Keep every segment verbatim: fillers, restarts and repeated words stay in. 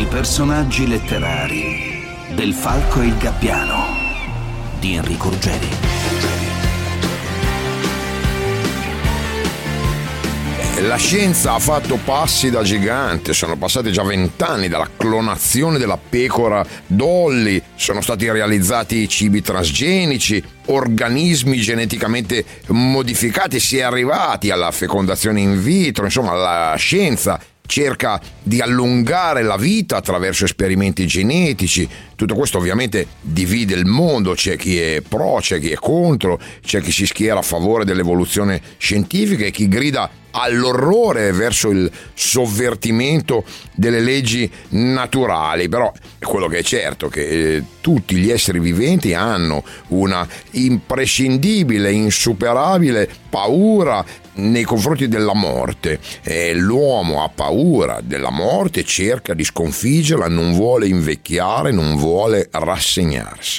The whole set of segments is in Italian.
I personaggi letterari del Falco e il Gabbiano di Enrico Ruggeri. La scienza ha fatto passi da gigante, sono passati già vent'anni dalla clonazione della pecora Dolly, sono stati realizzati cibi transgenici, organismi geneticamente modificati, si è arrivati alla fecondazione in vitro, insomma la scienza cerca di allungare la vita attraverso esperimenti genetici. Tutto questo ovviamente divide il mondo, c'è chi è pro, c'è chi è contro, c'è chi si schiera a favore dell'evoluzione scientifica e chi grida all'orrore verso il sovvertimento delle leggi naturali. Però quello che è certo è che eh, tutti gli esseri viventi hanno una imprescindibile, insuperabile paura nei confronti della morte, e l'uomo ha paura della morte, cerca di sconfiggerla, non vuole invecchiare, non vuole rassegnarsi.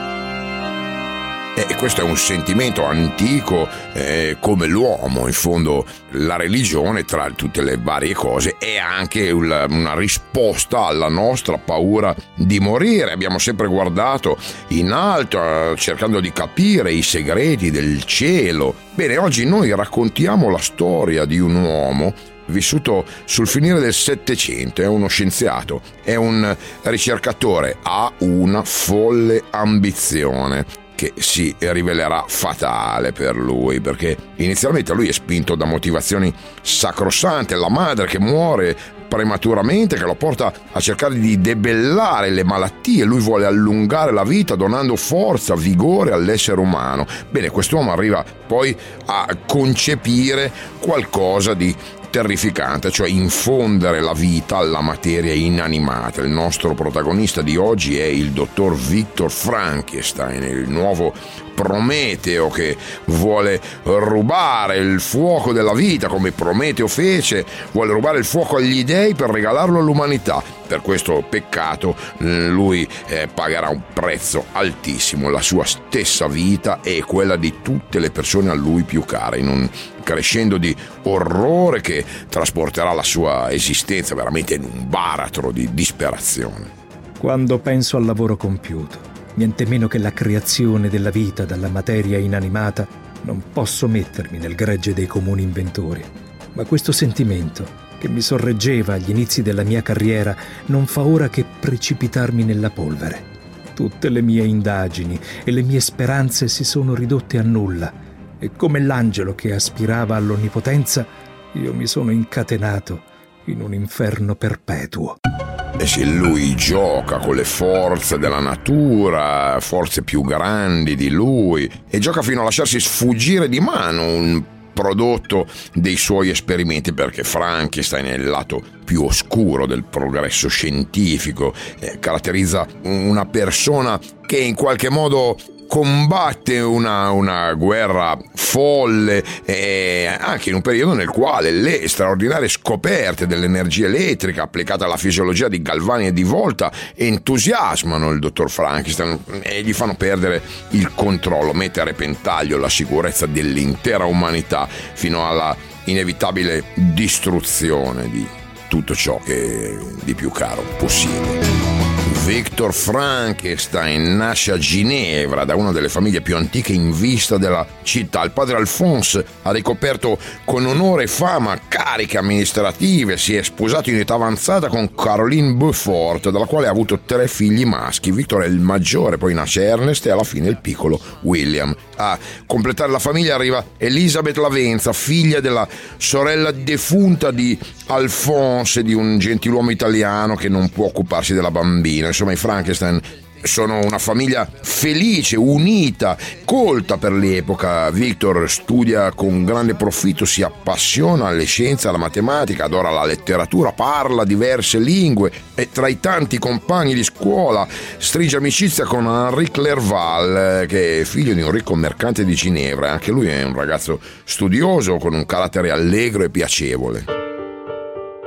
E questo è un sentimento antico, eh, come l'uomo. In fondo la religione, tra tutte le varie cose, è anche una, una risposta alla nostra paura di morire. Abbiamo sempre guardato in alto, eh, cercando di capire i segreti del cielo. Bene, oggi noi raccontiamo la storia di un uomo vissuto sul finire del Settecento, è uno scienziato, è un ricercatore, ha una folle ambizione che si rivelerà fatale per lui, perché inizialmente lui è spinto da motivazioni sacrosante, la madre che muore prematuramente che lo porta a cercare di debellare le malattie, lui vuole allungare la vita donando forza, vigore all'essere umano. Bene, quest'uomo arriva poi a concepire qualcosa di terrificante, cioè infondere la vita alla materia inanimata. Il nostro protagonista di oggi è il dottor Victor Frankenstein, il nuovo Prometeo che vuole rubare il fuoco della vita, come Prometeo fece, vuole rubare il fuoco agli dei per regalarlo all'umanità. Per questo peccato lui eh, pagherà un prezzo altissimo, la sua stessa vita e quella di tutte le persone a lui più care, in un crescendo di orrore che trasporterà la sua esistenza veramente in un baratro di disperazione. Quando penso al lavoro compiuto, niente meno che la creazione della vita dalla materia inanimata, non posso mettermi nel gregge dei comuni inventori. Ma questo sentimento, che mi sorreggeva agli inizi della mia carriera, non fa ora che precipitarmi nella polvere. Tutte le mie indagini e le mie speranze si sono ridotte a nulla, e come l'angelo che aspirava all'onnipotenza, io mi sono incatenato in un inferno perpetuo. E se lui gioca con le forze della natura, forze più grandi di lui, e gioca fino a lasciarsi sfuggire di mano un prodotto dei suoi esperimenti, perché Frankenstein è il lato più oscuro del progresso scientifico, eh, caratterizza una persona che in qualche modo combatte una, una guerra folle, eh, anche in un periodo nel quale le straordinarie scoperte dell'energia elettrica applicata alla fisiologia di Galvani e di Volta entusiasmano il dottor Frankenstein e gli fanno perdere il controllo, mette a repentaglio la sicurezza dell'intera umanità fino alla inevitabile distruzione di tutto ciò che è di più caro possibile. Victor Frankenstein nasce a Ginevra da una delle famiglie più antiche in vista della città. Il padre Alphonse ha ricoperto con onore e fama cariche amministrative, si è sposato in età avanzata con Caroline Beaufort, dalla quale ha avuto tre figli maschi. Victor è il maggiore, poi nasce Ernest e alla fine il piccolo William. A completare la famiglia arriva Elisabeth Lavenza, figlia della sorella defunta di Alphonse, di un gentiluomo italiano che non può occuparsi della bambina. Insomma, i Frankenstein sono una famiglia felice, unita, colta per l'epoca. Victor studia con grande profitto, si appassiona alle scienze, alla matematica, adora la letteratura, parla diverse lingue e tra i tanti compagni di scuola stringe amicizia con Henri Clerval, che è figlio di un ricco mercante di Ginevra. Anche lui è un ragazzo studioso con un carattere allegro e piacevole.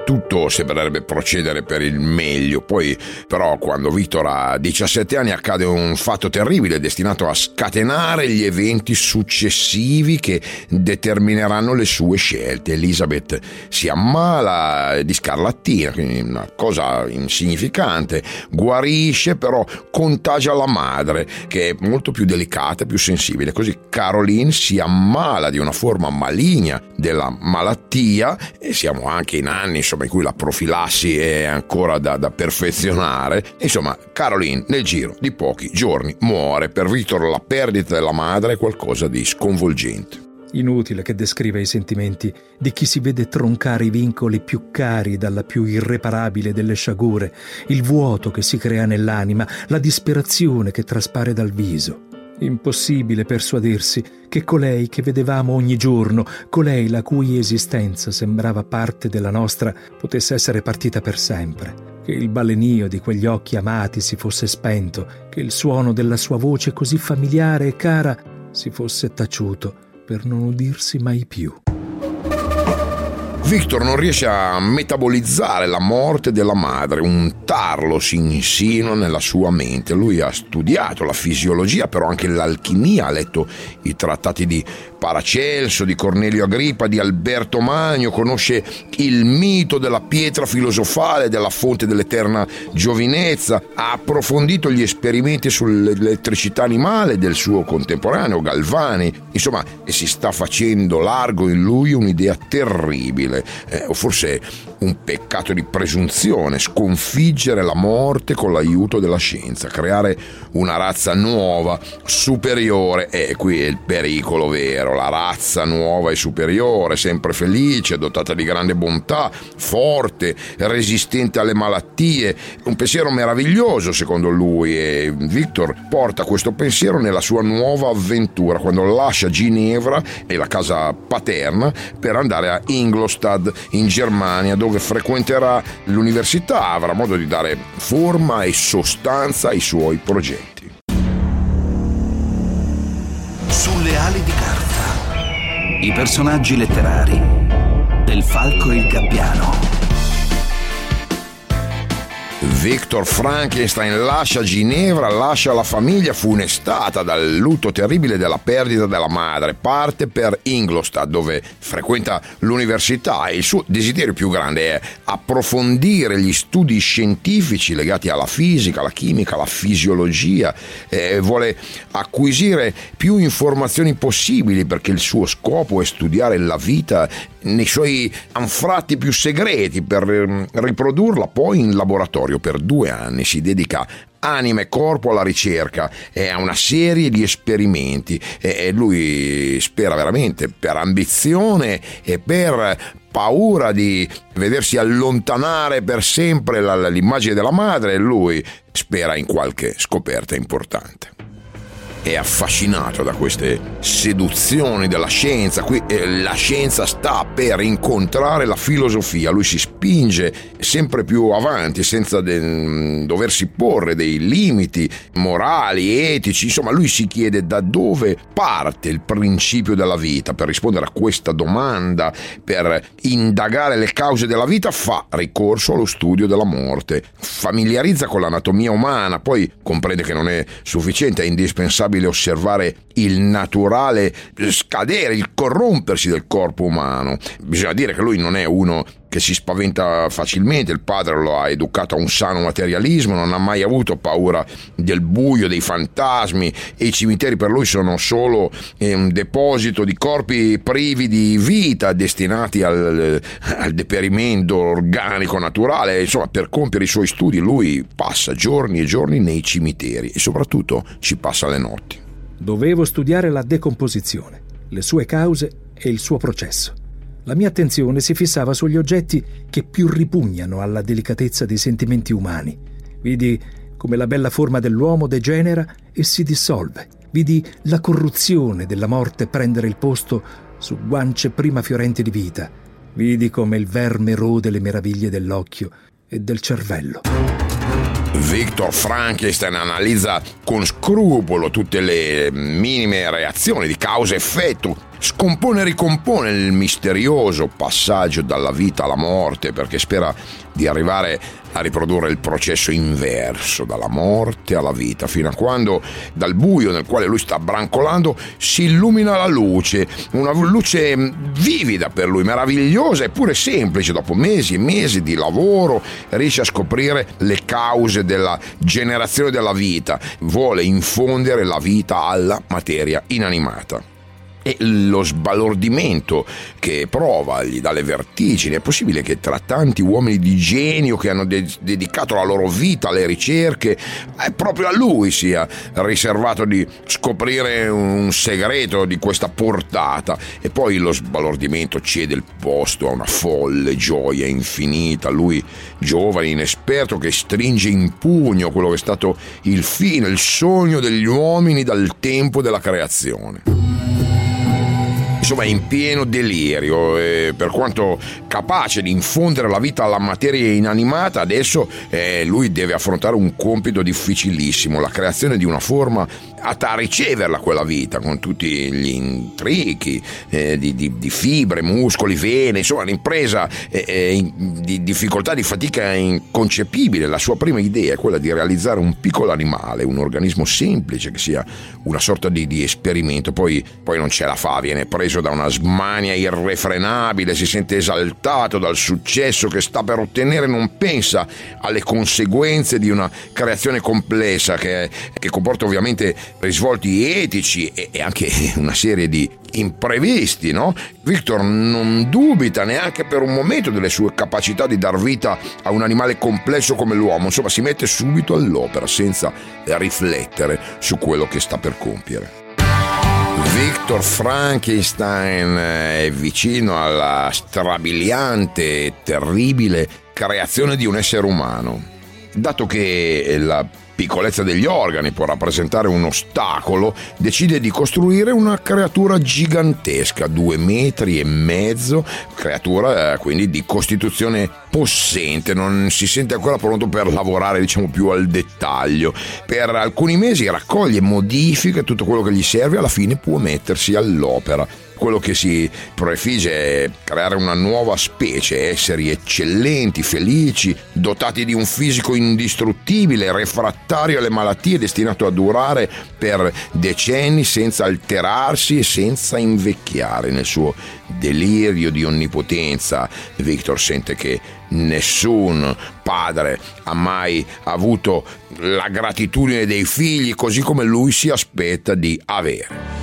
tutto sembrerebbe procedere per il meglio. Poi però quando Victor ha diciassette anni accade un fatto terribile destinato a scatenare gli eventi successivi che determineranno le sue scelte. Elizabeth si ammala di scarlattina, quindi una cosa insignificante, guarisce, però contagia la madre, che è molto più delicata, più sensibile. Così Caroline si ammala di una forma maligna della malattia, e siamo anche in anni insomma in cui la profilassi è ancora da, da perfezionare. Insomma, Caroline nel giro di pochi giorni muore. Per Victor la perdita della madre è qualcosa di sconvolgente. Inutile che descriva i sentimenti di chi si vede troncare i vincoli più cari dalla più irreparabile delle sciagure, il vuoto che si crea nell'anima, la disperazione che traspare dal viso. Impossibile persuadersi che colei che vedevamo ogni giorno, colei la cui esistenza sembrava parte della nostra, potesse essere partita per sempre, che il balenio di quegli occhi amati si fosse spento, che il suono della sua voce così familiare e cara si fosse taciuto per non udirsi mai più. Victor non riesce a metabolizzare la morte della madre, un tarlo si insinua nella sua mente. Lui ha studiato la fisiologia, però anche l'alchimia, ha letto i trattati di Paracelso, di Cornelio Agrippa, di Alberto Magno, conosce il mito della pietra filosofale, della fonte dell'eterna giovinezza, ha approfondito gli esperimenti sull'elettricità animale del suo contemporaneo Galvani. Insomma, si sta facendo largo in lui un'idea terribile. Eh, o forse un peccato di presunzione, sconfiggere la morte con l'aiuto della scienza, creare una razza nuova, superiore. E qui è il pericolo vero, la razza nuova e superiore, sempre felice, dotata di grande bontà, forte, resistente alle malattie. Un pensiero meraviglioso secondo lui, e Victor porta questo pensiero nella sua nuova avventura quando lascia Ginevra e la casa paterna per andare a Ingolstadt in Germania, dove frequenterà l'università, avrà modo di dare forma e sostanza ai suoi progetti. Sulle ali di carta, i personaggi letterari del Falco e il Gabbiano. Victor Frankenstein lascia Ginevra, lascia la famiglia funestata dal lutto terribile della perdita della madre, parte per Ingolstadt dove frequenta l'università e il suo desiderio più grande è approfondire gli studi scientifici legati alla fisica, alla chimica, alla fisiologia, e vuole acquisire più informazioni possibili perché il suo scopo è studiare la vita nei suoi anfratti più segreti per riprodurla poi in laboratorio. Per due anni si dedica anima e corpo alla ricerca e a una serie di esperimenti, e lui spera veramente, per ambizione e per paura di vedersi allontanare per sempre l'immagine della madre, lui spera in qualche scoperta importante. È affascinato da queste seduzioni della scienza. Qui eh, la scienza sta per incontrare la filosofia. Lui si spinge sempre più avanti senza de- doversi porre dei limiti morali, etici. Insomma, lui si chiede da dove parte il principio della vita. Per rispondere a questa domanda, per indagare le cause della vita, fa ricorso allo studio della morte. Familiarizza con l'anatomia umana, poi comprende che non è sufficiente, è indispensabile osservare il naturale scadere, il corrompersi del corpo umano. Bisogna dire che lui non è uno che si spaventa facilmente, il padre lo ha educato a un sano materialismo, non ha mai avuto paura del buio, dei fantasmi, e i cimiteri per lui sono solo un deposito di corpi privi di vita, destinati al, al deperimento organico naturale. Insomma, per compiere i suoi studi lui passa giorni e giorni nei cimiteri e soprattutto ci passa le notti. Dovevo studiare la decomposizione, le sue cause e il suo processo. La mia attenzione si fissava sugli oggetti che più ripugnano alla delicatezza dei sentimenti umani. Vidi come la bella forma dell'uomo degenera e si dissolve. Vidi la corruzione della morte prendere il posto su guance prima fiorenti di vita. Vidi come il verme rode le meraviglie dell'occhio e del cervello. Victor Frankenstein analizza con scrupolo tutte le minime reazioni di causa-effetto scompone e ricompone il misterioso passaggio dalla vita alla morte, perché spera di arrivare a riprodurre il processo inverso, dalla morte alla vita, fino a quando dal buio nel quale lui sta brancolando si illumina la luce, una luce vivida per lui, meravigliosa eppure semplice. Dopo mesi e mesi di lavoro riesce a scoprire le cause della generazione della vita, vuole infondere la vita alla materia inanimata. E lo sbalordimento che prova gli dà le vertigini. È possibile che tra tanti uomini di genio che hanno de- dedicato la loro vita alle ricerche, eh, proprio a lui sia riservato di scoprire un segreto di questa portata? E poi lo sbalordimento cede il posto a una folle gioia infinita. Lui, giovane, inesperto, che stringe in pugno quello che è stato il fine, il sogno degli uomini dal tempo della creazione. Insomma, è in pieno delirio, e per quanto capace di infondere la vita alla materia inanimata, adesso eh, lui deve affrontare un compito difficilissimo, la creazione di una forma atta a riceverla quella vita, con tutti gli intrichi eh, di, di, di fibre, muscoli, vene, insomma un'impresa eh, eh, di difficoltà, di fatica inconcepibile. La sua prima idea è quella di realizzare un piccolo animale, un organismo semplice che sia una sorta di, di esperimento, poi, poi non ce la fa, viene preso da una smania irrefrenabile, si sente esaltato dal successo che sta per ottenere, non pensa alle conseguenze di una creazione complessa che, che comporta ovviamente risvolti etici e, e anche una serie di imprevisti, no? Victor non dubita neanche per un momento delle sue capacità di dar vita a un animale complesso come l'uomo, insomma si mette subito all'opera senza riflettere su quello che sta per compiere. Victor Frankenstein è vicino alla strabiliante e terribile creazione di un essere umano. Dato che la piccolezza degli organi può rappresentare un ostacolo, decide di costruire una creatura gigantesca, due metri e mezzo, creatura eh, quindi di costituzione possente, non si sente ancora pronto per lavorare diciamo più al dettaglio. Per alcuni mesi raccoglie, modifica tutto quello che gli serve, alla fine può mettersi all'opera. Quello che si prefigge è creare una nuova specie, esseri eccellenti, felici, dotati di un fisico indistruttibile, refrattario alle malattie, destinato a durare per decenni senza alterarsi e senza invecchiare. Nel suo delirio di onnipotenza, Victor sente che nessun padre ha mai avuto la gratitudine dei figli così come lui si aspetta di avere.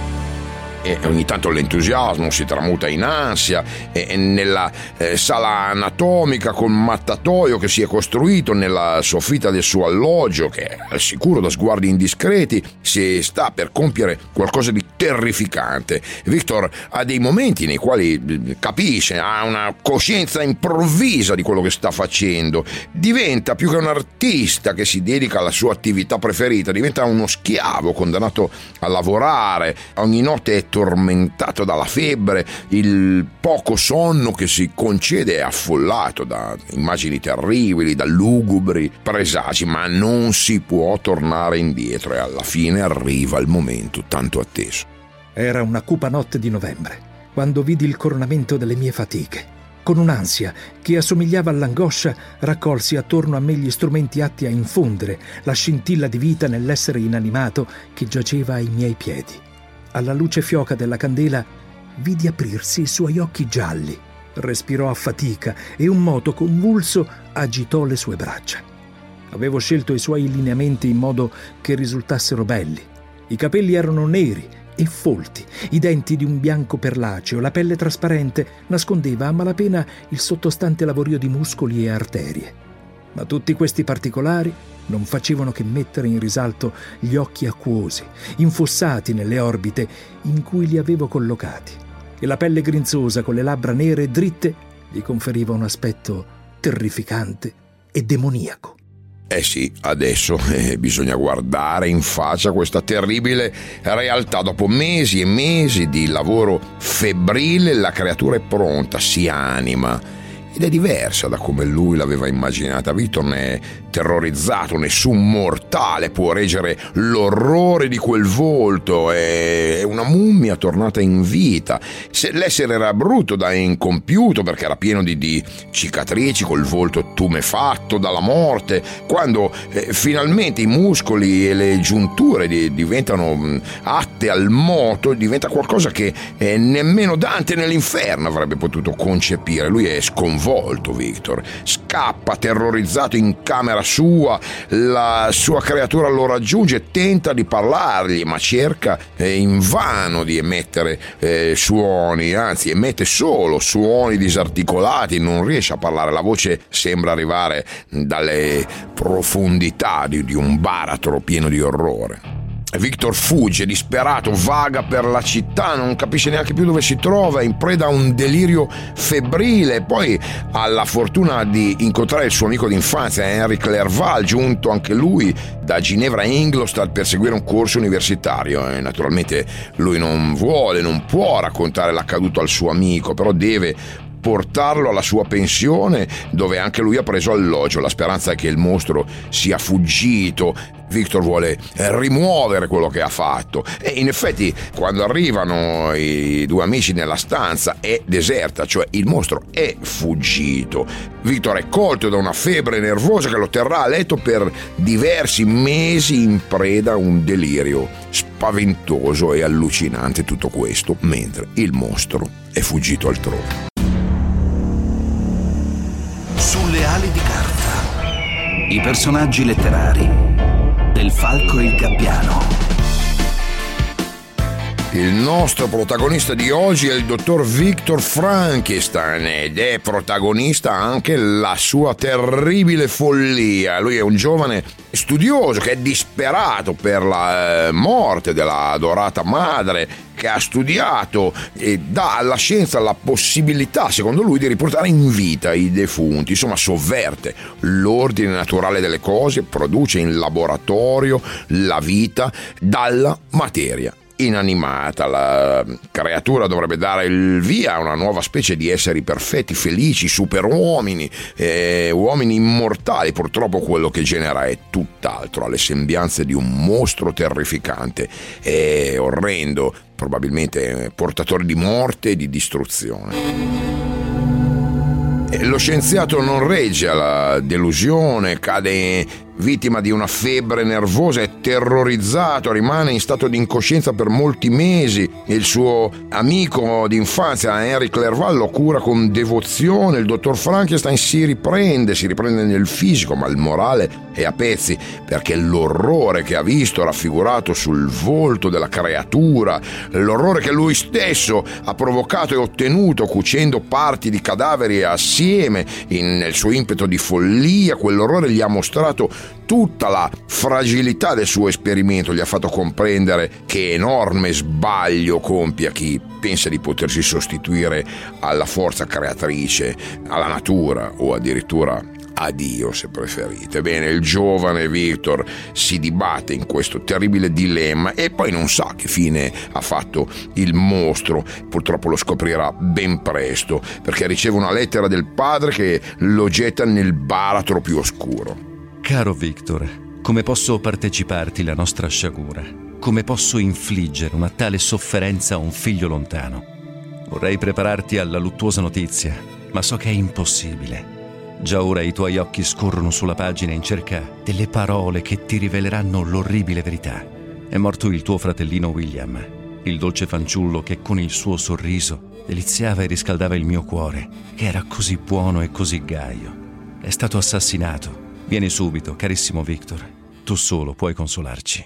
E ogni tanto l'entusiasmo si tramuta in ansia e nella eh, sala anatomica col mattatoio che si è costruito nella soffitta del suo alloggio, che è al sicuro da sguardi indiscreti, si sta per compiere qualcosa di terrificante. Victor ha dei momenti nei quali capisce, ha una coscienza improvvisa di quello che sta facendo, diventa più che un artista che si dedica alla sua attività preferita, diventa uno schiavo condannato a lavorare. Ogni notte è tormentato dalla febbre, il poco sonno che si concede è affollato da immagini terribili, da lugubri presagi, ma non si può tornare indietro e alla fine arriva il momento tanto atteso. Era una cupa notte di novembre, quando vidi il coronamento delle mie fatiche. Con un'ansia che assomigliava all'angoscia, raccolsi attorno a me gli strumenti atti a infondere la scintilla di vita nell'essere inanimato che giaceva ai miei piedi. Alla luce fioca della candela vidi aprirsi i suoi occhi gialli, respirò a fatica e un moto convulso agitò le sue braccia. Avevo scelto i suoi lineamenti in modo che risultassero belli. I capelli erano neri e folti, i denti di un bianco perlaceo, la pelle trasparente nascondeva a malapena il sottostante lavorio di muscoli e arterie. Ma tutti questi particolari non facevano che mettere in risalto gli occhi acquosi, infossati nelle orbite in cui li avevo collocati, e la pelle grinzosa con le labbra nere e dritte gli conferiva un aspetto terrificante e demoniaco. Eh sì, adesso eh, bisogna guardare in faccia questa terribile realtà. Dopo mesi e mesi di lavoro febbrile, la creatura è pronta, si anima ed è diversa da come lui l'aveva immaginata. Victor ne è terrorizzato, nessun mortale può reggere l'orrore di quel volto, è una mummia tornata in vita. Se l'essere era brutto da incompiuto perché era pieno di, di cicatrici, col volto tumefatto dalla morte, quando eh, finalmente i muscoli e le giunture di, diventano mh, atte al moto, diventa qualcosa che eh, nemmeno Dante nell'inferno avrebbe potuto concepire. Lui è sconvolto, Victor, scappa terrorizzato in camera sua, la sua creatura lo raggiunge, tenta di parlargli ma cerca eh, invano di emettere eh, suoni, anzi emette solo suoni disarticolati, non riesce a parlare, la voce sembra arrivare dalle profondità di, di un baratro pieno di orrore. Victor fugge, disperato, vaga per la città, non capisce neanche più dove si trova, in preda a un delirio febbrile. Poi ha la fortuna di incontrare il suo amico d'infanzia, Henry Clerval, giunto anche lui da Ginevra a Ingolstadt per seguire un corso universitario. E naturalmente lui non vuole, non può raccontare l'accaduto al suo amico, però deve portarlo alla sua pensione, dove anche lui ha preso alloggio. La speranza è che il mostro sia fuggito. Victor vuole rimuovere quello che ha fatto e in effetti quando arrivano i due amici nella stanza è deserta, cioè il mostro è fuggito. Victor è colto da una febbre nervosa che lo terrà a letto per diversi mesi, in preda a un delirio spaventoso e allucinante, tutto questo mentre il mostro è fuggito altrove. Sulle ali di carta, i personaggi letterari del Falco e il Gabbiano. Il nostro protagonista di oggi è il dottor Victor Frankenstein ed è protagonista anche la sua terribile follia. Lui è un giovane studioso che è disperato per la eh, morte della adorata madre, che ha studiato e dà alla scienza la possibilità, secondo lui, di riportare in vita i defunti. Insomma, sovverte l'ordine naturale delle cose, produce in laboratorio la vita dalla materia inanimata. La creatura dovrebbe dare il via a una nuova specie di esseri perfetti, felici, superuomini, eh, uomini immortali. Purtroppo quello che genera è tutt'altro, ha le sembianze di un mostro terrificante e orrendo, probabilmente portatore di morte e di distruzione. Lo scienziato non regge alla delusione, cade vittima di una febbre nervosa, è terrorizzato, rimane in stato di incoscienza per molti mesi. Il suo amico d'infanzia, Henry Clerval, lo cura con devozione. Il dottor Frankenstein si riprende, si riprende nel fisico, ma il morale è a pezzi, perché l'orrore che ha visto raffigurato sul volto della creatura, l'orrore che lui stesso ha provocato e ottenuto cucendo parti di cadaveri assieme in, nel suo impeto di follia, quell'orrore gli ha mostrato tutta la fragilità del suo esperimento, gli ha fatto comprendere che enorme sbaglio compie chi pensa di potersi sostituire alla forza creatrice, alla natura o addirittura a Dio, se preferite. Bene, il giovane Victor si dibatte in questo terribile dilemma e poi non sa che fine ha fatto il mostro. Purtroppo lo scoprirà ben presto, perché riceve una lettera del padre che lo getta nel baratro più oscuro. Caro Victor, come posso parteciparti la nostra sciagura? Come posso infliggere una tale sofferenza a un figlio lontano? Vorrei prepararti alla luttuosa notizia, ma so che è impossibile. Già ora i tuoi occhi scorrono sulla pagina in cerca delle parole che ti riveleranno l'orribile verità. È morto il tuo fratellino William, il dolce fanciullo che con il suo sorriso deliziava e riscaldava il mio cuore, che era così buono e così gaio. È stato assassinato. Vieni subito, carissimo Victor. Tu solo puoi consolarci.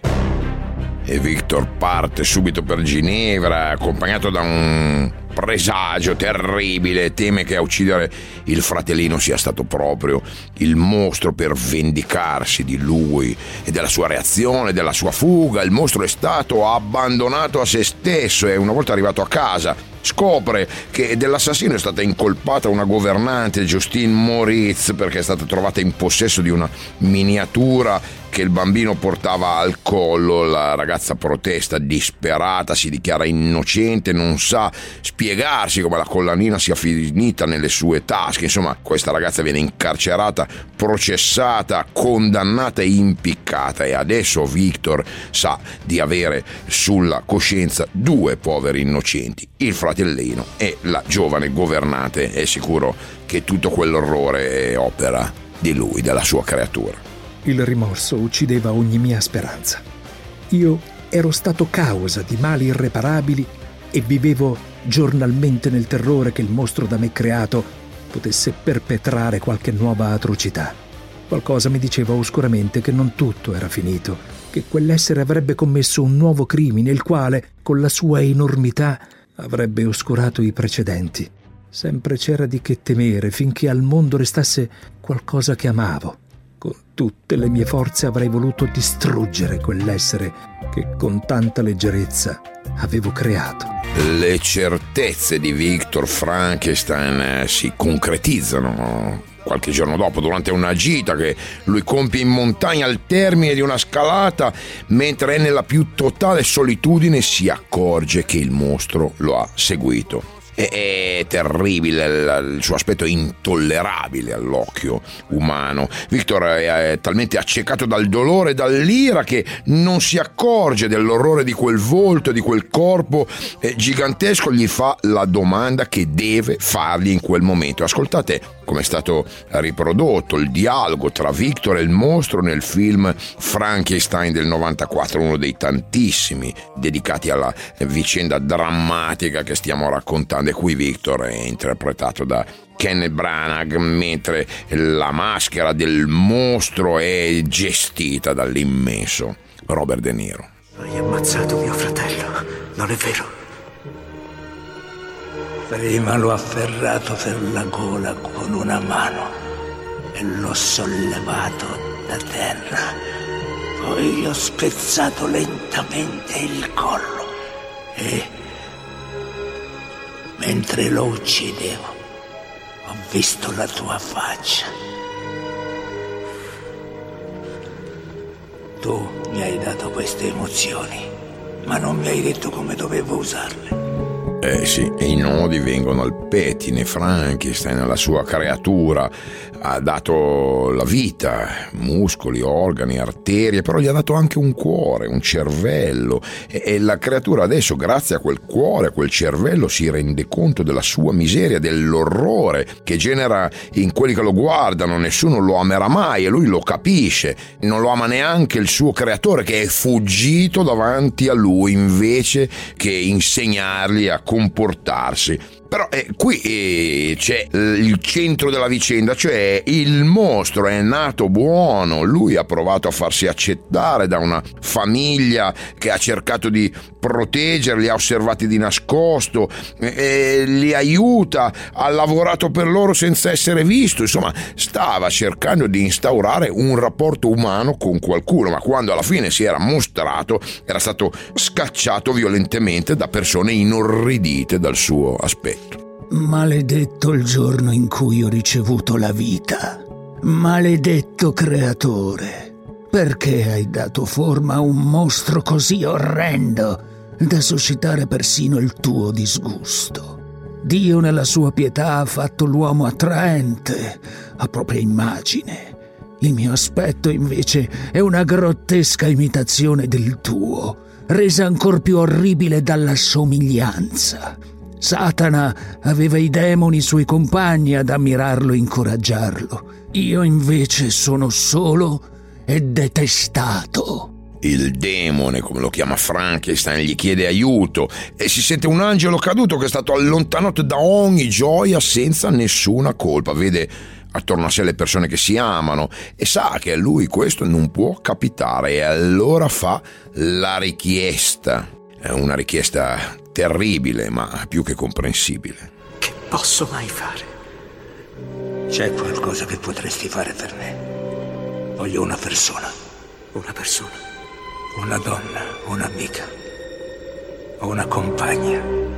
E Victor parte subito per Ginevra, accompagnato da un presagio terribile. Teme che a uccidere il fratellino sia stato proprio il mostro per vendicarsi di lui e della sua reazione, della sua fuga. Il mostro è stato abbandonato a se stesso e una volta arrivato a casa scopre che dell'assassino è stata incolpata una governante, Justine Moritz, perché è stata trovata in possesso di una miniatura che il bambino portava al collo. La ragazza protesta disperata, si dichiara innocente, non sa spiegarsi come la collanina sia finita nelle sue tasche. Insomma, questa ragazza viene incarcerata, processata, condannata e impiccata, e adesso Victor sa di avere sulla coscienza due poveri innocenti, il fratellino e la giovane governante. È sicuro che tutto quell'orrore è opera di lui, della sua creatura. Il rimorso uccideva ogni mia speranza. Io ero stato causa di mali irreparabili e vivevo giornalmente nel terrore che il mostro da me creato potesse perpetrare qualche nuova atrocità. Qualcosa mi diceva oscuramente che non tutto era finito, che quell'essere avrebbe commesso un nuovo crimine, il quale, con la sua enormità, avrebbe oscurato i precedenti. Sempre c'era di che temere finché al mondo restasse qualcosa che amavo. Con tutte le mie forze avrei voluto distruggere quell'essere che con tanta leggerezza avevo creato. Le certezze di Victor Frankenstein si concretizzano qualche giorno dopo, durante una gita che lui compie in montagna al termine di una scalata. Mentre è nella più totale solitudine, si accorge che il mostro lo ha seguito. È terribile, il suo aspetto è intollerabile all'occhio umano. Victor è talmente accecato dal dolore e dall'ira che non si accorge dell'orrore di quel volto, di quel corpo gigantesco. Gli fa la domanda che deve fargli in quel momento. Ascoltate come è stato riprodotto il dialogo tra Victor e il mostro nel film Frankenstein del novantaquattro, uno dei tantissimi dedicati alla vicenda drammatica che stiamo raccontando. E qui Victor è interpretato da Kenneth Branagh, mentre la maschera del mostro è gestita dall'immenso Robert De Niro. Hai ammazzato mio fratello, non è vero? Prima l'ho afferrato per la gola con una mano e l'ho sollevato da terra. Poi gli ho spezzato lentamente il collo e, mentre lo uccidevo, ho visto la tua faccia. Tu mi hai dato queste emozioni, ma non mi hai detto come dovevo usarle. Eh sì, e i nodi vengono al pettine. Frankenstein, la sua creatura, ha dato la vita, muscoli, organi, arterie, però gli ha dato anche un cuore, un cervello, e, e la creatura adesso, grazie a quel cuore, a quel cervello, si rende conto della sua miseria, dell'orrore che genera in quelli che lo guardano. Nessuno lo amerà mai e lui lo capisce. Non lo ama neanche il suo creatore, che è fuggito davanti a lui invece che insegnargli a comportarsi. Però eh, qui eh, c'è il centro della vicenda, cioè il mostro è nato buono. Lui ha provato a farsi accettare da una famiglia che ha cercato di proteggerli, li ha osservati di nascosto, eh, li aiuta, ha lavorato per loro senza essere visto. Insomma, stava cercando di instaurare un rapporto umano con qualcuno, ma quando alla fine si era mostrato, era stato scacciato violentemente da persone inorridite dal suo aspetto. Maledetto il giorno in cui ho ricevuto la vita. Maledetto creatore. Perché hai dato forma a un mostro così orrendo da suscitare persino il tuo disgusto? Dio nella sua pietà ha fatto l'uomo attraente a propria immagine. Il mio aspetto invece è una grottesca imitazione del tuo, resa ancor più orribile dalla somiglianza. Satana aveva i demoni suoi compagni ad ammirarlo e incoraggiarlo. Io invece sono solo e detestato. Il demone, come lo chiama Frankenstein, gli chiede aiuto e si sente un angelo caduto che è stato allontanato da ogni gioia senza nessuna colpa. Vede attorno a sé le persone che si amano e sa che a lui questo non può capitare, e allora fa la richiesta. È una richiesta terribile, ma più che comprensibile. Che posso mai fare? C'è qualcosa che potresti fare per me. Voglio una persona. Una persona. Una donna, un'amica. Una compagna.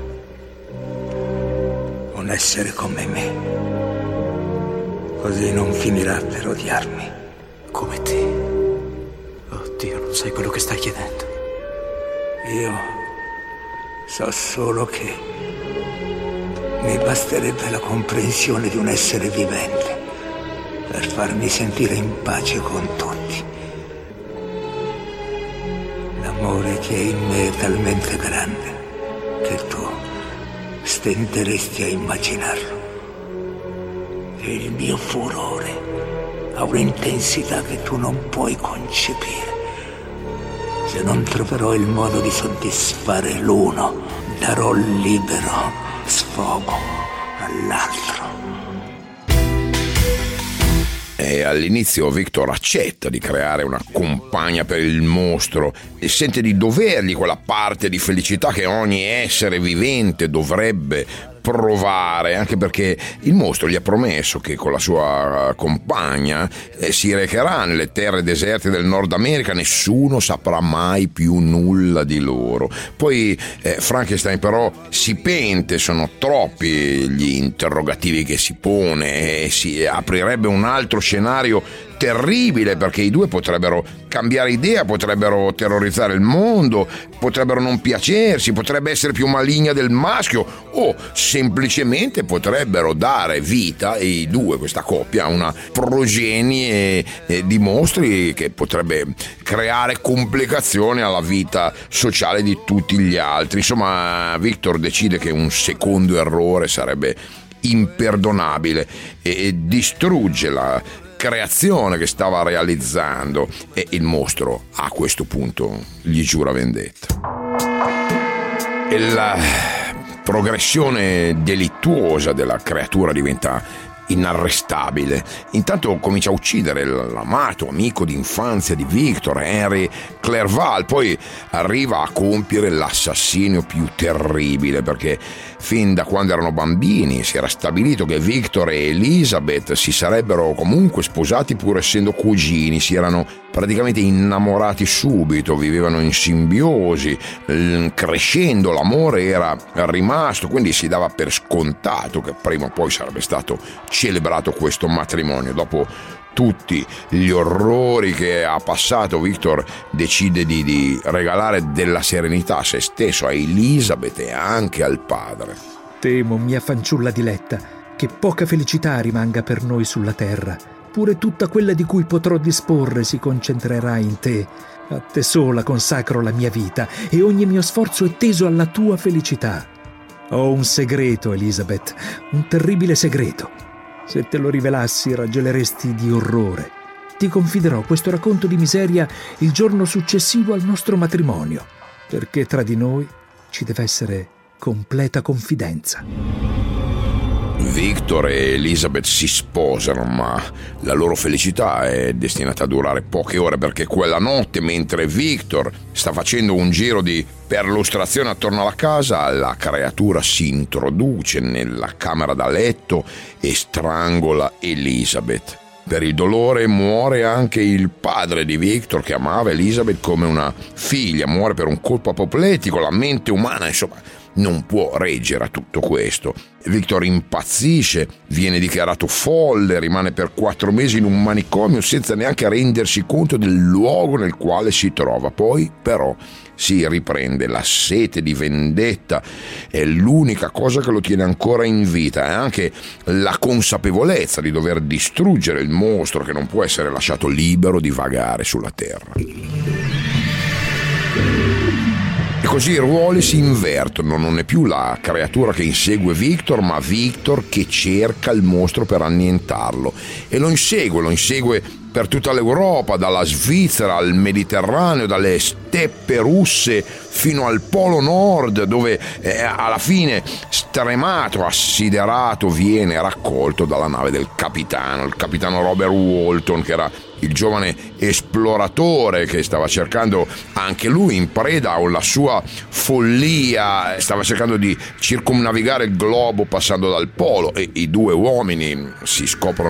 Un essere come me. Così non finirà per odiarmi. Come te. Dio, non sai quello che stai chiedendo. Io so solo che mi basterebbe la comprensione di un essere vivente per farmi sentire in pace con tutti. L'amore che è in me è talmente grande che tu stenteresti a immaginarlo. E il mio furore ha un'intensità che tu non puoi concepire. Se non troverò il modo di soddisfare l'uno, darò libero sfogo all'altro. E all'inizio Victor accetta di creare una compagna per il mostro e sente di dovergli quella parte di felicità che ogni essere vivente dovrebbe provare, anche perché il mostro gli ha promesso che con la sua compagna eh, si recherà nelle terre deserte del Nord America, nessuno saprà mai più nulla di loro. Poi eh, Frankenstein però si pente, sono troppi gli interrogativi che si pone e si aprirebbe un altro scenario terribile, perché i due potrebbero cambiare idea, potrebbero terrorizzare il mondo, potrebbero non piacersi, potrebbe essere più maligna del maschio o semplicemente potrebbero dare vita, i due, questa coppia, a una progenie di mostri che potrebbe creare complicazioni alla vita sociale di tutti gli altri. Insomma, Victor decide che un secondo errore sarebbe imperdonabile e distrugge la creazione che stava realizzando e il mostro a questo punto gli giura vendetta. E la progressione delittuosa della creatura diventa inarrestabile. Intanto comincia a uccidere l'amato amico d'infanzia di Victor, Henry Clerval, poi arriva a compiere l'assassinio più terribile, perché fin da quando erano bambini si era stabilito che Victor e Elizabeth si sarebbero comunque sposati pur essendo cugini, si erano praticamente innamorati subito, vivevano in simbiosi, crescendo l'amore era rimasto, quindi si dava per scontato che prima o poi sarebbe stato celebrato questo matrimonio. Dopo tutti gli orrori che ha passato, Victor decide di, di regalare della serenità a se stesso, a Elizabeth e anche al padre. Temo, mia fanciulla diletta, che poca felicità rimanga per noi sulla terra. Pure tutta quella di cui potrò disporre si concentrerà in te. A te sola consacro la mia vita e ogni mio sforzo è teso alla tua felicità. Ho un segreto, Elizabeth, un terribile segreto. Se te lo rivelassi raggeleresti di orrore. Ti confiderò questo racconto di miseria il giorno successivo al nostro matrimonio, perché tra di noi ci deve essere completa confidenza. Victor e Elizabeth si sposano, ma la loro felicità è destinata a durare poche ore, perché quella notte, mentre Victor sta facendo un giro di perlustrazione attorno alla casa, la creatura si introduce nella camera da letto e strangola Elizabeth. Per il dolore muore anche il padre di Victor, che amava Elizabeth come una figlia, muore per un colpo apopletico, la mente umana, insomma, non può reggere a tutto questo. Victor impazzisce, viene dichiarato folle, rimane per quattro mesi in un manicomio senza neanche rendersi conto del luogo nel quale si trova. Poi però si riprende, la sete di vendetta è l'unica cosa che lo tiene ancora in vita, e anche la consapevolezza di dover distruggere il mostro che non può essere lasciato libero di vagare sulla terra. E così i ruoli si invertono, non è più la creatura che insegue Victor, ma Victor che cerca il mostro per annientarlo. E lo insegue, lo insegue per tutta l'Europa, dalla Svizzera al Mediterraneo, dalle steppe russe fino al Polo Nord, dove eh, alla fine, stremato, assiderato, viene raccolto dalla nave del capitano, il capitano Robert Walton, che era il giovane esploratore che stava cercando, anche lui in preda alla sua follia, stava cercando di circumnavigare il globo passando dal polo, e i due uomini si scoprono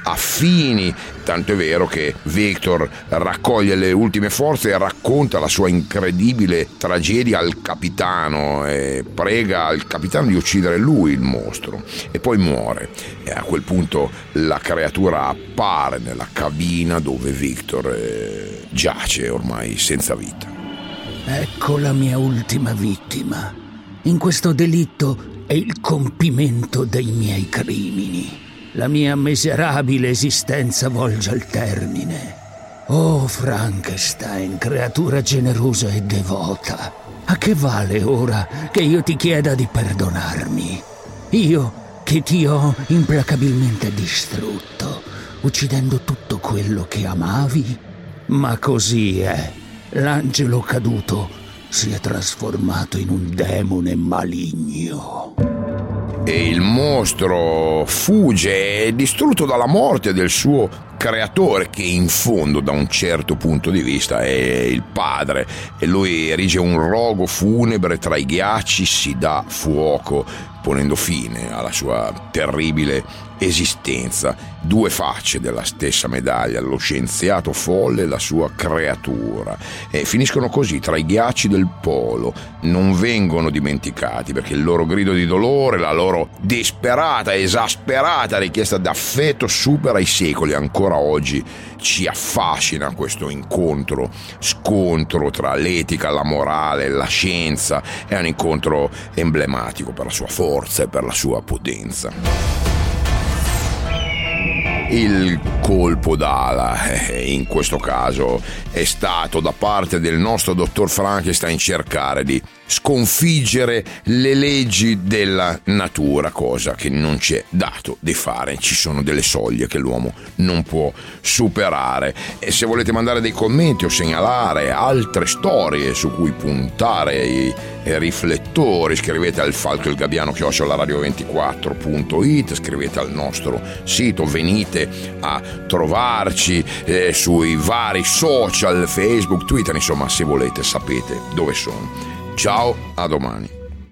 affini, tanto è vero che Victor raccoglie le ultime forze e racconta la sua incredibile tragedia al capitano e prega al capitano di uccidere lui il mostro, e poi muore, e a quel punto la creatura appare nella cabina dove Victor eh, giace ormai senza vita. Ecco la mia ultima vittima. In questo delitto è il compimento dei miei crimini. La mia miserabile esistenza volge al termine. Oh Frankenstein, creatura generosa e devota, a che vale ora che io ti chieda di perdonarmi? Io che ti ho implacabilmente distrutto, uccidendo tutto quello che amavi? Ma così è. L'angelo caduto si è trasformato in un demone maligno. E il mostro fugge, distrutto dalla morte del suo creatore, che in fondo da un certo punto di vista è il padre, e lui erige un rogo funebre tra i ghiacci, si dà fuoco ponendo fine alla sua terribile esistenza. Due facce della stessa medaglia, lo scienziato folle e la sua creatura, e finiscono così tra i ghiacci del polo. Non vengono dimenticati perché il loro grido di dolore, la loro disperata, esasperata richiesta d'affetto supera i secoli. Ancora oggi ci affascina questo incontro, scontro tra l'etica, la morale, la scienza. È un incontro emblematico per la sua forza e per la sua potenza. Il colpo d'ala, eh, in questo caso, è stato da parte del nostro dottor Frankenstein cercare di sconfiggere le leggi della natura, cosa che non c'è dato di fare. Ci sono delle soglie che l'uomo non può superare. E se volete mandare dei commenti o segnalare altre storie su cui puntare i riflettori, scrivete al falco il gabbiano chiocciola radio ventiquattro punto it, scrivete al nostro sito, venite a trovarci eh, sui vari social, Facebook, Twitter, insomma, se volete sapete dove sono. Ciao, a domani.